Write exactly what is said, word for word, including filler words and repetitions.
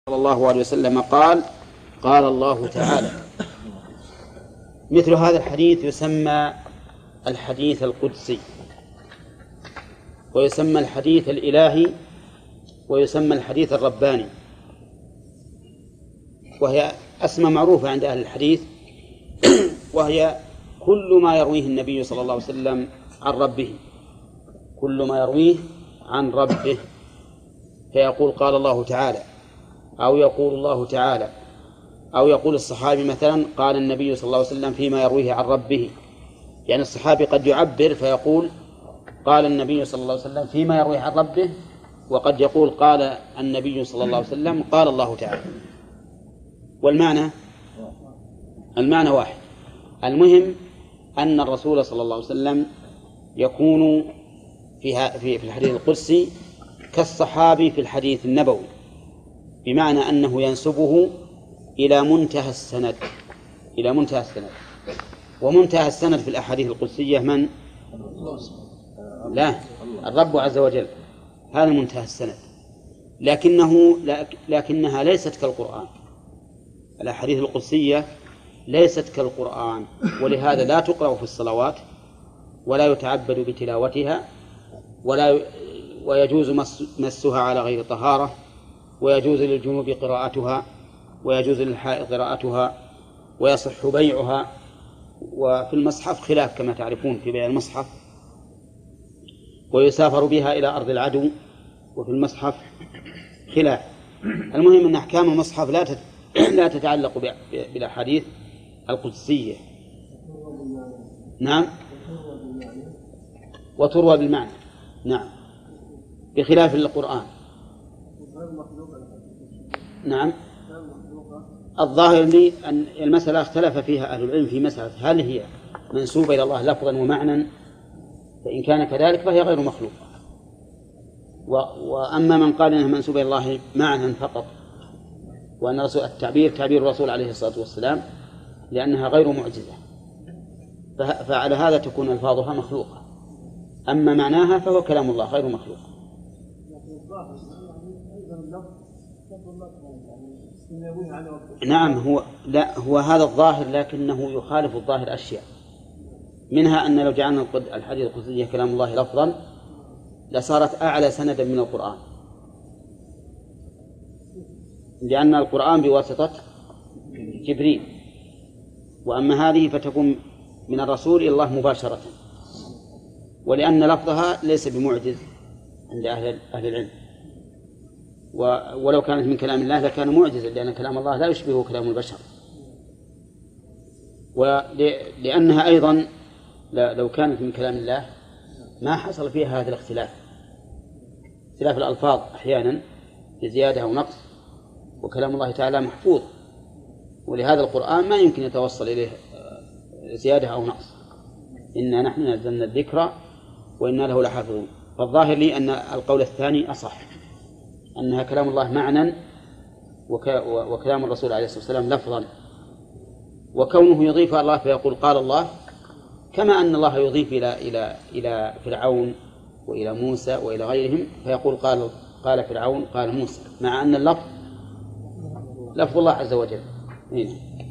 صلى الله عليه وسلم قال قال الله تعالى. مثل هذا الحديث يسمى الحديث القدسي، ويسمى الحديث الإلهي، ويسمى الحديث الرباني، وهي أسماء معروفة عند أهل الحديث، وهي كل ما يرويه النبي صلى الله عليه وسلم عن ربه، كل ما يرويه عن ربه، فيقول قال الله تعالى، أو يقول الله تعالى، أو يقول الصحابي مثلا قال النبي صلى الله عليه وسلم فيما يرويه عن ربه. يعني الصحابي قد يعبر فيقول قال النبي صلى الله عليه وسلم فيما يرويه عن ربه، وقد يقول قال النبي صلى الله عليه وسلم قال الله تعالى، والمعنى المعنى واحد. المهم أن الرسول صلى الله عليه وسلم يكون في في الحديث القدسي كالصحابي في الحديث النبوي، بمعنى أنه ينسبه إلى منتهى السند، إلى منتهى السند. ومنتهى السند في الأحاديث القدسية من؟ لا، الرب عز وجل، هذا منتهى السند. لكنه لكنها ليست كالقرآن. الأحاديث القدسية ليست كالقرآن، ولهذا لا تقرأ في الصلوات، ولا يتعبد بتلاوتها، ولا ويجوز مسها على غير طهارة، ويجوز للجنوب قراءتها، ويجوز للحائض قراءتها، ويصح بيعها. وفي المصحف خلاف كما تعرفون في بيع المصحف، ويسافر بها إلى أرض العدو، وفي المصحف خلاف. المهم أن أحكام المصحف لا لا تتعلق بالأحاديث القدسية. نعم، وتروى بالمعنى، نعم، بخلاف القرآن. نعم، الظاهر لي أن المسألة اختلف فيها أهل العلم في مسألة هل هي منسوبة إلى الله لفظا ومعنى، فإن كان كذلك فهي غير مخلوقة. وأما من قال إنها منسوبة إلى الله معنى فقط، وأن التعبير تعبير الرسول عليه الصلاة والسلام لأنها غير معجزة، فعلى هذا تكون ألفاظها مخلوقة. أما معناها فهو كلام الله غير مخلوق. نعم، هو لا هو هذا الظاهر، لكنه يخالف الظاهر أشياء، منها أن لو جعلنا الحديث القدسي كلام الله لفظا لصارت أعلى سندا من القرآن، لأن القرآن بواسطة جبريل، وأما هذه فتكون من الرسول إلى الله مباشرة، ولأن لفظها ليس بمعجز عند أهل أهل العلم. ولو كانت من كلام الله لكان معجزا، لأن كلام الله لا يشبه كلام البشر. ولأنها أيضا لو كانت من كلام الله ما حصل فيها هذا الاختلاف، اختلاف الألفاظ أحيانا بزيادة أو نقص، وكلام الله تعالى محفوظ، ولهذا القرآن ما يمكن يتوصل إليه زيادة أو نقص. إنا نحن نزلنا الذكر وإنا له لحافظون. فالظاهر لي أن القول الثاني أصح، أنها كلام الله معنى وكلام الرسول عليه الصلاة والسلام لفظا. وكونه يضيف الله فيقول قال الله، كما أن الله يضيف إلى إلى إلى فرعون وإلى موسى وإلى غيرهم فيقول قال قال فرعون قال موسى، مع أن اللفظ لفظ الله عز وجل.